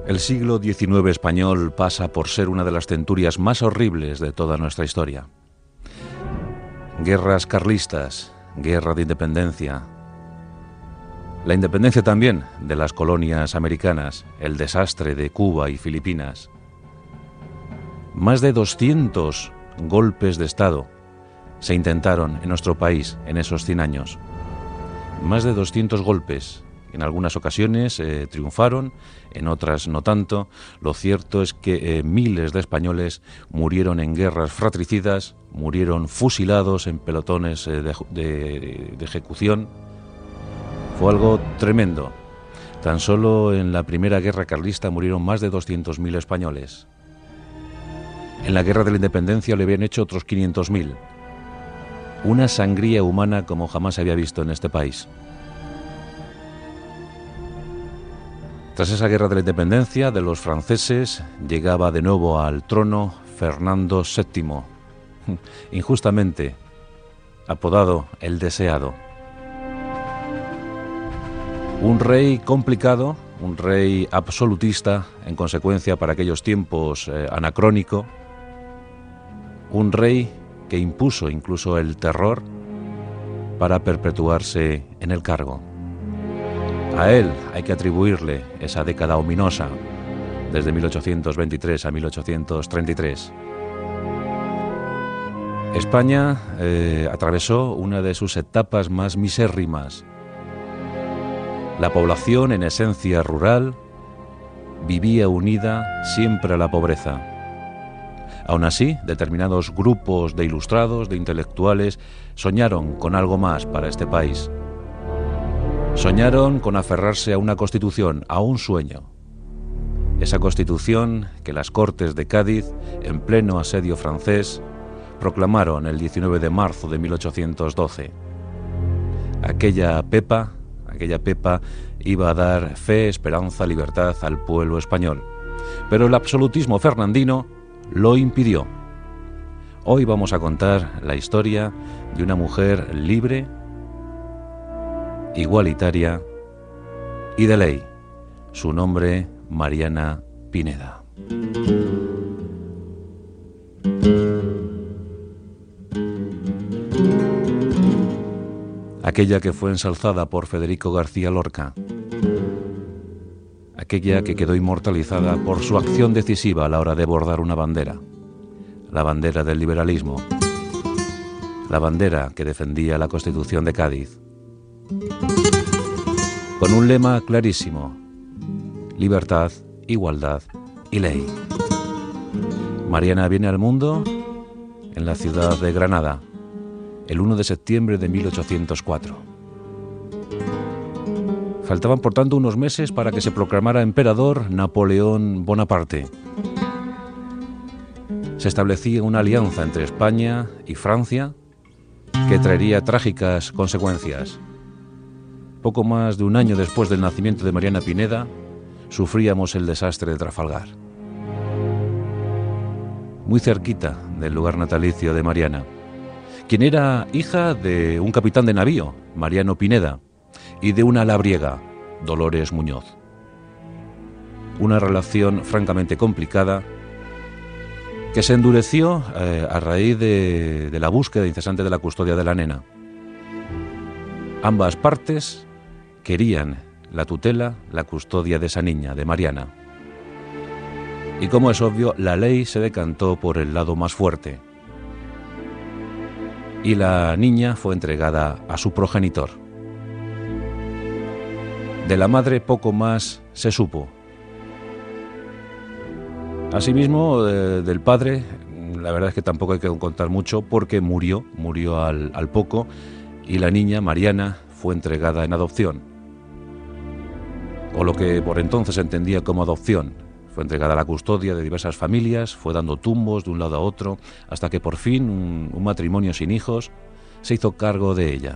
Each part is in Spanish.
El siglo XIX español pasa por ser una de las centurias más horribles de toda nuestra historia. Guerras carlistas, guerra de independencia, la independencia también de las colonias americanas, el desastre de Cuba y Filipinas. Más de 200 golpes de Estado se intentaron en nuestro país en esos 100 años. Más de 200 golpes. En algunas ocasiones triunfaron, en otras no tanto. Lo cierto es que miles de españoles murieron en guerras fratricidas, murieron fusilados en pelotones de ejecución. Fue algo tremendo. Tan solo en la primera guerra carlista murieron más de 200.000 españoles. En la guerra de la independencia le habían hecho otros 500.000. Una sangría humana como jamás se había visto en este país. Tras esa guerra de la independencia de los franceses, llegaba de nuevo al trono Fernando VII, injustamente apodado el Deseado. Un rey complicado, un rey absolutista, en consecuencia para aquellos tiempos anacrónico, un rey que impuso incluso el terror para perpetuarse en el cargo. A él hay que atribuirle esa década ominosa, desde 1823 a 1833. España atravesó una de sus etapas más misérrimas. La población, en esencia rural, vivía unida siempre a la pobreza. Aún así, determinados grupos de ilustrados, de intelectuales, soñaron con algo más para este país. Soñaron con aferrarse a una constitución, a un sueño. Esa constitución que las Cortes de Cádiz, en pleno asedio francés, proclamaron el 19 de marzo de 1812. Aquella Pepa iba a dar fe, esperanza, libertad al pueblo español. Pero el absolutismo fernandino lo impidió. Hoy vamos a contar la historia de una mujer libre, igualitaria y de ley. Su nombre, Mariana Pineda. Aquella que fue ensalzada por Federico García Lorca. Aquella que quedó inmortalizada por su acción decisiva a la hora de bordar una bandera. La bandera del liberalismo. La bandera que defendía la Constitución de Cádiz. Con un lema clarísimo: libertad, igualdad y ley. Mariana viene al mundo en la ciudad de Granada, el 1 de septiembre de 1804. Faltaban, por tanto, unos meses para que se proclamara emperador Napoleón Bonaparte. Se establecía una alianza entre España y Francia que traería trágicas consecuencias. Poco más de un año después del nacimiento de Mariana Pineda, sufríamos el desastre de Trafalgar. Muy cerquita del lugar natalicio de Mariana, quien era hija de un capitán de navío, Mariano Pineda, y de una labriega, Dolores Muñoz. Una relación francamente complicada que se endureció a raíz de la búsqueda incesante de la custodia de la nena. Ambas partes querían la tutela, la custodia de esa niña, de Mariana. Y como es obvio, la ley se decantó por el lado más fuerte. Y la niña fue entregada a su progenitor. De la madre poco más se supo. Asimismo, del padre, la verdad es que tampoco hay que contar mucho porque murió al poco, y la niña, Mariana, fue entregada en adopción. O lo que por entonces se entendía como adopción. Fue entregada a la custodia de diversas familias, fue dando tumbos de un lado a otro, hasta que por fin un matrimonio sin hijos se hizo cargo de ella.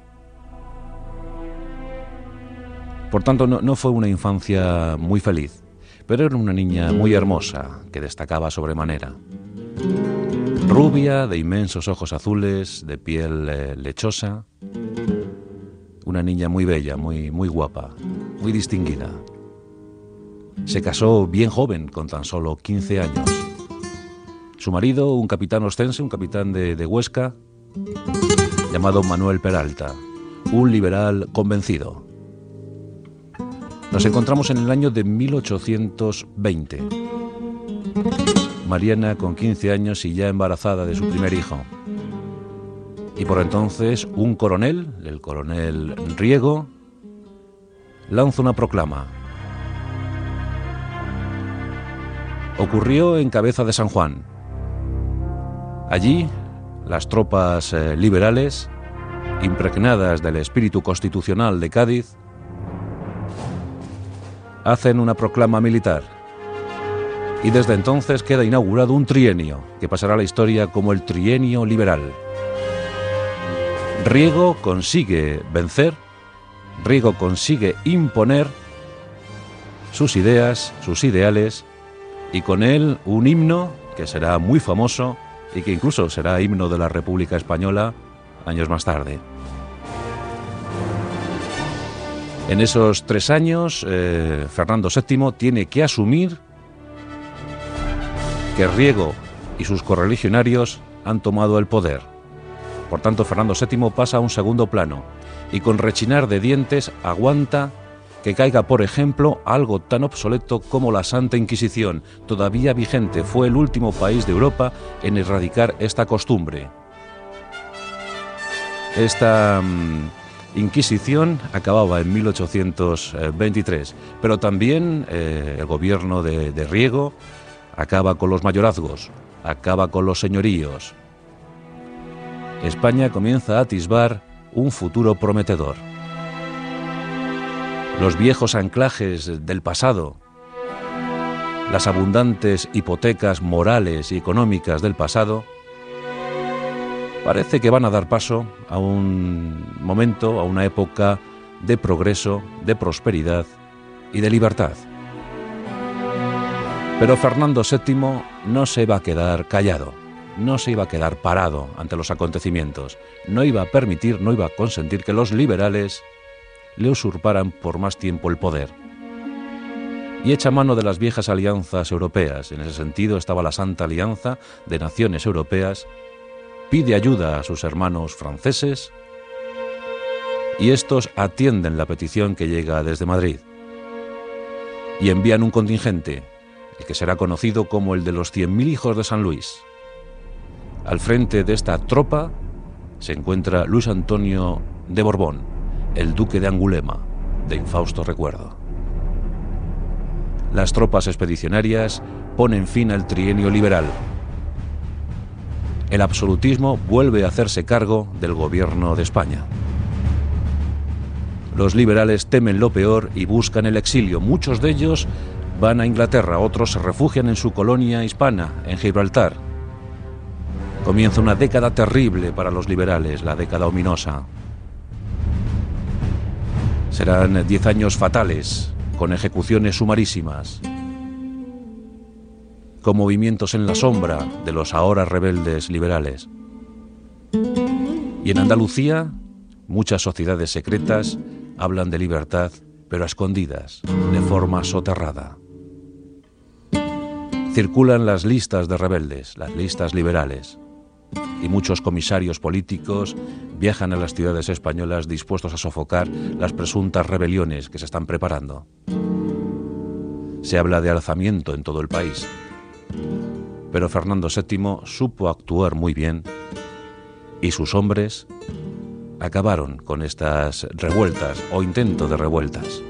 Por tanto, no fue una infancia muy feliz, pero era una niña muy hermosa, que destacaba sobremanera. Rubia, de inmensos ojos azules, de piel lechosa. Una niña muy bella, muy guapa, muy distinguida. Se casó bien joven, con tan solo 15 años. Su marido, un capitán ostense, un capitán de Huesca, llamado Manuel Peralta, un liberal convencido. Nos encontramos en el año de 1820. Mariana con 15 años y ya embarazada de su primer hijo. Y por entonces un coronel, el coronel Riego, lanza una proclama. Ocurrió en Cabeza de San Juan. Allí, las tropas liberales, impregnadas del espíritu constitucional de Cádiz, hacen una proclama militar. Y desde entonces queda inaugurado un trienio que pasará a la historia como el trienio liberal. Riego consigue vencer, Riego consigue imponer sus ideas, sus ideales, y con él un himno que será muy famoso y que incluso será himno de la República Española años más tarde. En esos 3 años, Fernando VII tiene que asumir que Riego y sus correligionarios han tomado el poder. Por tanto, Fernando VII pasa a un segundo plano y con rechinar de dientes aguanta que caiga, por ejemplo, algo tan obsoleto como la Santa Inquisición, todavía vigente. Fue el último país de Europa en erradicar esta costumbre. Esta Inquisición acababa en 1823, pero también el gobierno de Riego acaba con los mayorazgos, acaba con los señoríos. España comienza a atisbar un futuro prometedor. Los viejos anclajes del pasado, las abundantes hipotecas morales y económicas del pasado, parece que van a dar paso a un momento, a una época de progreso, de prosperidad y de libertad. Pero Fernando VII no se va a quedar callado, no se iba a quedar parado ante los acontecimientos, no iba a permitir, no iba a consentir que los liberales le usurparan por más tiempo el poder. Y echa mano de las viejas alianzas europeas. En ese sentido estaba la Santa Alianza de Naciones Europeas, pide ayuda a sus hermanos franceses y estos atienden la petición que llega desde Madrid y envían un contingente, el que será conocido como el de los 100.000 hijos de San Luis. Al frente de esta tropa se encuentra Luis Antonio de Borbón, el duque de Angulema, de infausto recuerdo. Las tropas expedicionarias ponen fin al trienio liberal. El absolutismo vuelve a hacerse cargo del gobierno de España. Los liberales temen lo peor y buscan el exilio. Muchos de ellos van a Inglaterra, otros se refugian en su colonia hispana, en Gibraltar. Comienza una década terrible para los liberales, la década ominosa. Serán 10 años fatales, con ejecuciones sumarísimas, con movimientos en la sombra de los ahora rebeldes liberales. Y en Andalucía, muchas sociedades secretas hablan de libertad, pero a escondidas, de forma soterrada. Circulan las listas de rebeldes, las listas liberales, y muchos comisarios políticos viajan a las ciudades españolas dispuestos a sofocar las presuntas rebeliones que se están preparando. Se habla de alzamiento en todo el país, pero Fernando VII supo actuar muy bien y sus hombres acabaron con estas revueltas o intento de revueltas.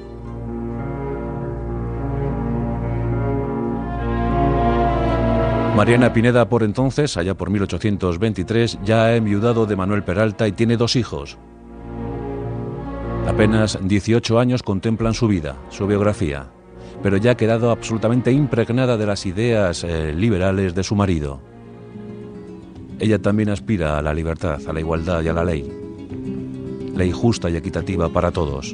Mariana Pineda, por entonces, allá por 1823, ya ha enviudado de Manuel Peralta y tiene 2 hijos. Apenas 18 años contemplan su vida, su biografía, pero ya ha quedado absolutamente impregnada de las ideas liberales de su marido. Ella también aspira a la libertad, a la igualdad y a la ley justa y equitativa para todos.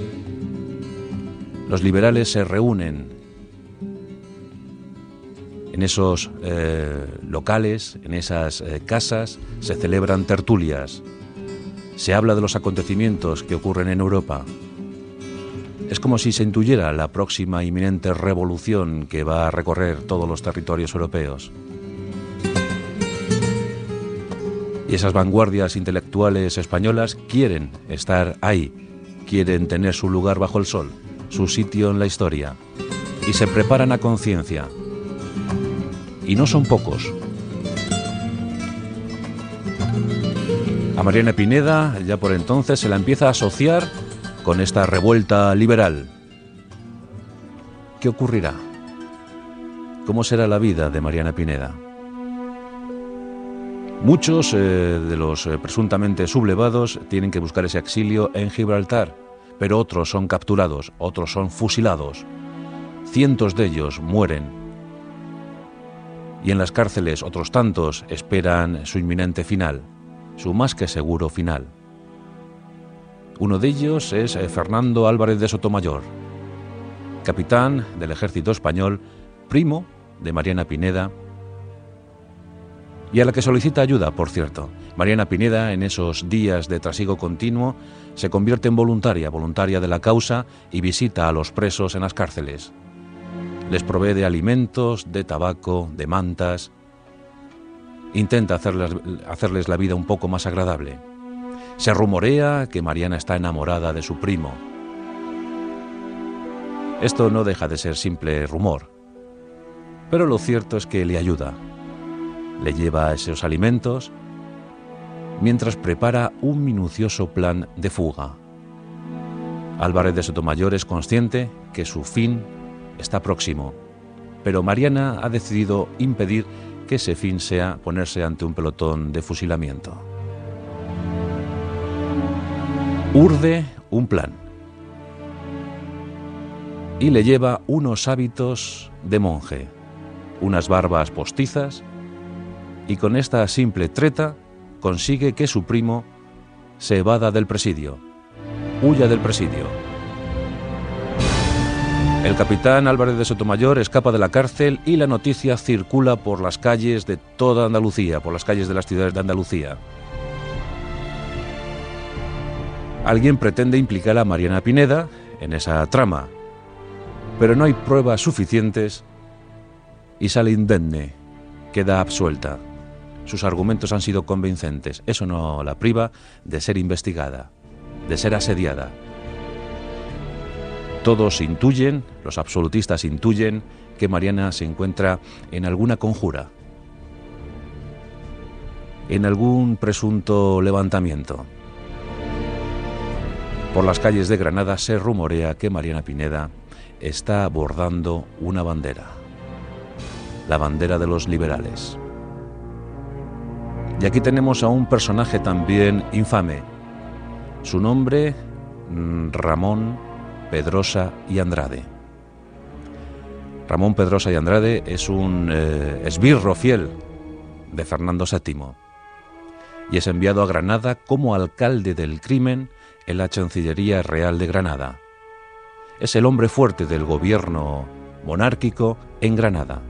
Los liberales se reúnen en esos locales, en esas casas, se celebran tertulias, se habla de los acontecimientos que ocurren en Europa, Es como si se intuyera la próxima inminente revolución que va a recorrer todos los territorios europeos. Y esas vanguardias intelectuales españolas quieren estar ahí, quieren tener su lugar bajo el sol, su sitio en la historia, y se preparan a conciencia. Y no son pocos. A Mariana Pineda ya por entonces se la empieza a asociar con esta revuelta liberal. ¿Qué ocurrirá? ¿Cómo será la vida de Mariana Pineda? Muchos de los presuntamente sublevados tienen que buscar ese exilio en Gibraltar, pero otros son capturados, otros son fusilados. Cientos de ellos mueren. Y en las cárceles otros tantos esperan su inminente final, su más que seguro final. Uno de ellos es Fernando Álvarez de Sotomayor, capitán del ejército español, primo de Mariana Pineda, y a la que solicita ayuda, por cierto. Mariana Pineda, en esos días de trasiego continuo, se convierte en voluntaria de la causa, y visita a los presos en las cárceles. Les provee de alimentos, de tabaco, de mantas. Intenta hacerles la vida un poco más agradable. Se rumorea que Mariana está enamorada de su primo. Esto no deja de ser simple rumor, pero lo cierto es que le ayuda. Le lleva esos alimentos mientras prepara un minucioso plan de fuga. Álvarez de Sotomayor es consciente que su fin está próximo, pero Mariana ha decidido impedir que ese fin sea ponerse ante un pelotón de fusilamiento. Urde un plan y le lleva unos hábitos de monje, unas barbas postizas, y con esta simple treta consigue que su primo se evada del presidio, huya del presidio. El capitán Álvarez de Sotomayor escapa de la cárcel y la noticia circula por las calles de toda Andalucía, por las calles de las ciudades de Andalucía. Alguien pretende implicar a Mariana Pineda en esa trama, pero no hay pruebas suficientes y sale indemne, queda absuelta. Sus argumentos han sido convincentes. Eso no la priva de ser investigada, de ser asediada. Todos intuyen, los absolutistas intuyen, que Mariana se encuentra en alguna conjura, en algún presunto levantamiento. Por las calles de Granada se rumorea que Mariana Pineda está bordando una bandera, la bandera de los liberales. Y aquí tenemos a un personaje también infame. Su nombre, Ramón Pedrosa y Andrade. Ramón Pedrosa y Andrade es un esbirro fiel de Fernando VII y es enviado a Granada como alcalde del crimen en la Chancillería Real de Granada. Es el hombre fuerte del gobierno monárquico en Granada.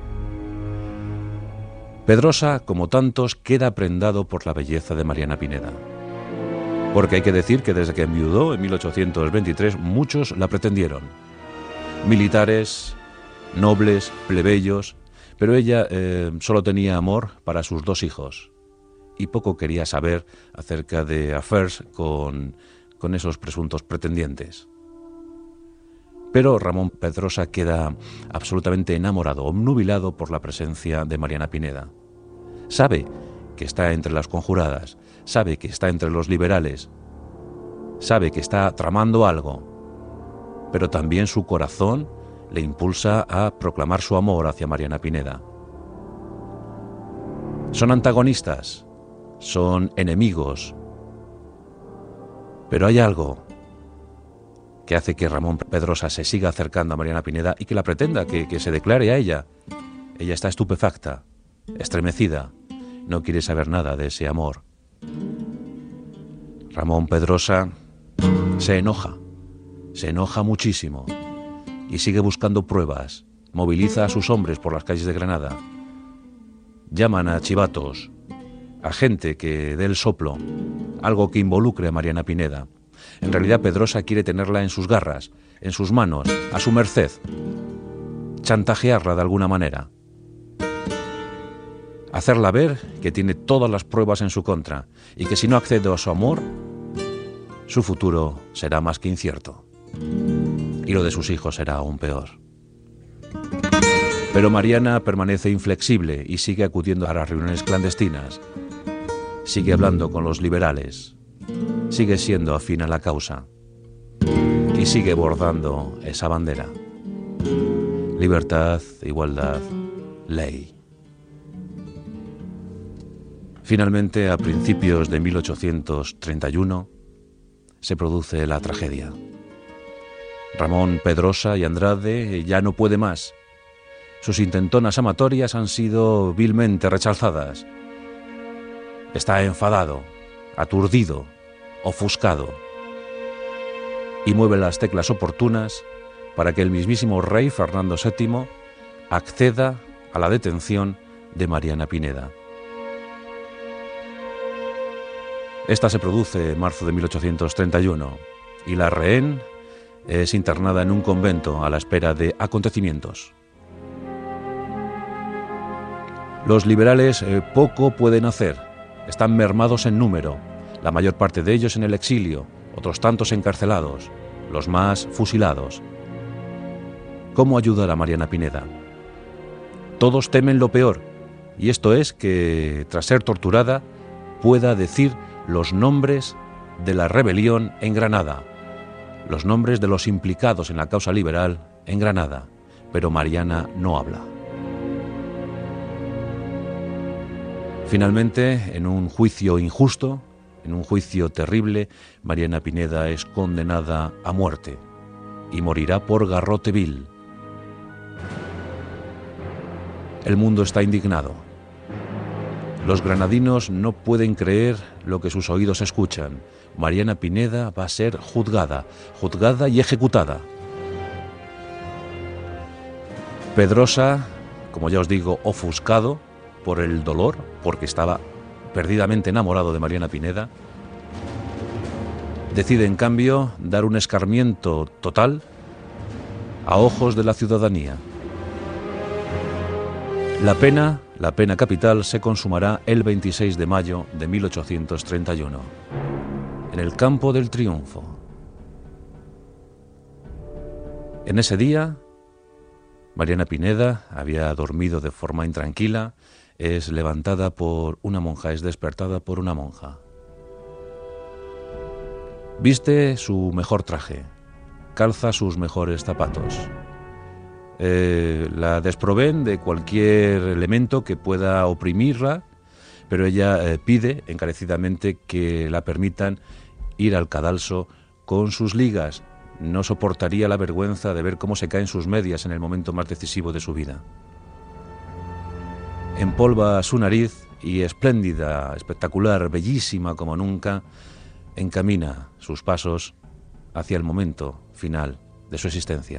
Pedrosa, como tantos, queda prendado por la belleza de Mariana Pineda. Porque hay que decir que desde que enviudó en 1823 muchos la pretendieron. Militares, nobles, plebeyos, pero ella solo tenía amor para sus dos hijos y poco quería saber acerca de affairs con esos presuntos pretendientes. Pero Ramón Pedrosa queda absolutamente enamorado, obnubilado por la presencia de Mariana Pineda. Sabe que está entre las conjuradas, sabe que está entre los liberales, sabe que está tramando algo, pero también su corazón le impulsa a proclamar su amor hacia Mariana Pineda. Son antagonistas, son enemigos, pero hay algo que hace que Ramón Pedrosa se siga acercando a Mariana Pineda y que la pretenda, que se declare a ella. Ella está estupefacta, estremecida, no quiere saber nada de ese amor. Ramón Pedrosa se enoja muchísimo y sigue buscando pruebas, moviliza a sus hombres por las calles de Granada, llaman a chivatos, a gente que dé el soplo, algo que involucre a Mariana Pineda. En realidad Pedrosa quiere tenerla en sus garras, en sus manos, a su merced, chantajearla de alguna manera, hacerla ver que tiene todas las pruebas en su contra y que si no accede a su amor, su futuro será más que incierto y lo de sus hijos será aún peor. Pero Mariana permanece inflexible y sigue acudiendo a las reuniones clandestinas, sigue hablando con los liberales, sigue siendo afín a la causa y sigue bordando esa bandera. Libertad, igualdad, ley. Finalmente, a principios de 1831, se produce la tragedia. Ramón Pedrosa y Andrade ya no puede más. Sus intentonas amatorias han sido vilmente rechazadas. Está enfadado, aturdido, ofuscado, y mueve las teclas oportunas para que el mismísimo rey Fernando VII acceda a la detención de Mariana Pineda. Esta se produce en marzo de 1831 y la rehén es internada en un convento a la espera de acontecimientos. Los liberales poco pueden hacer, están mermados en número, la mayor parte de ellos en el exilio, otros tantos encarcelados, los más fusilados. ¿Cómo ayudar a Mariana Pineda? Todos temen lo peor, y esto es que, tras ser torturada, pueda decir los nombres de la rebelión en Granada, los nombres de los implicados en la causa liberal en Granada, pero Mariana no habla. Finalmente, en un juicio injusto, en un juicio terrible, Mariana Pineda es condenada a muerte y morirá por garrote vil. El mundo está indignado. Los granadinos no pueden creer lo que sus oídos escuchan. Mariana Pineda va a ser juzgada y ejecutada. Pedrosa, como ya os digo, ofuscado por el dolor, porque estaba perdidamente enamorado de Mariana Pineda, decide en cambio dar un escarmiento total a ojos de la ciudadanía. La pena capital se consumará el 26 de mayo de 1831, en el Campo del Triunfo. En ese día, Mariana Pineda había dormido de forma intranquila, es levantada por una monja, es despertada por una monja. Viste su mejor traje, calza sus mejores zapatos. La desprovén de cualquier elemento que pueda oprimirla, pero ella pide encarecidamente que la permitan ir al cadalso con sus ligas. No soportaría la vergüenza de ver cómo se caen sus medias en el momento más decisivo de su vida. Empolva su nariz y espléndida, espectacular, bellísima como nunca, encamina sus pasos hacia el momento final de su existencia.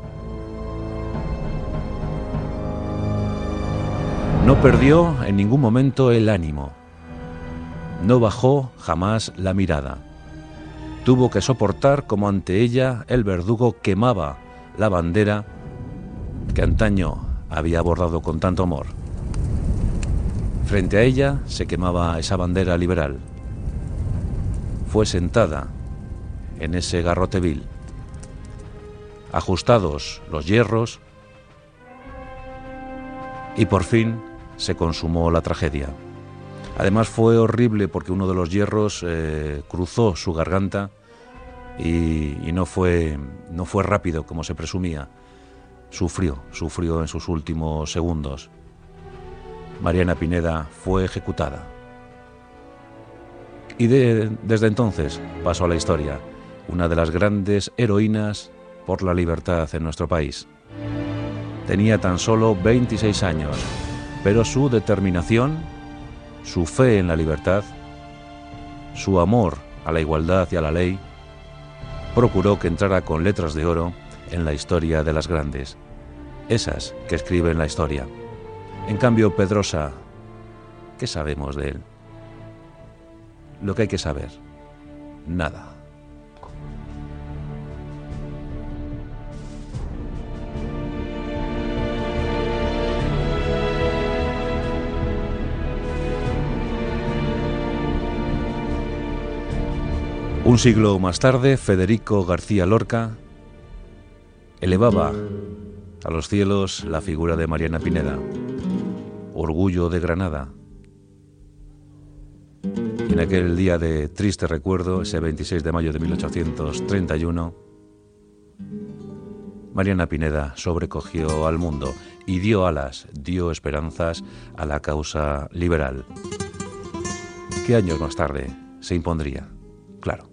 No perdió en ningún momento el ánimo. No bajó jamás la mirada. Tuvo que soportar como ante ella el verdugo quemaba la bandera que antaño había bordado con tanto amor. Frente a ella se quemaba esa bandera liberal. Fue sentada en ese garrote vil. Ajustados los hierros y por fin se consumó la tragedia. Además fue horrible porque uno de los hierros cruzó su garganta y no fue rápido como se presumía. Sufrió en sus últimos segundos. Mariana Pineda fue ejecutada. Y desde entonces pasó a la historia, una de las grandes heroínas por la libertad en nuestro país. Tenía tan solo 26 años, pero su determinación, su fe en la libertad, su amor a la igualdad y a la ley, procuró que entrara con letras de oro en la historia de las grandes, esas que escriben la historia. En cambio, Pedrosa, ¿qué sabemos de él? Lo que hay que saber, nada. Un siglo más tarde, Federico García Lorca elevaba a los cielos la figura de Mariana Pineda, orgullo de Granada. Y en aquel día de triste recuerdo, ese 26 de mayo de 1831, Mariana Pineda sobrecogió al mundo y dio alas, dio esperanzas a la causa liberal, que años más tarde se impondría, claro.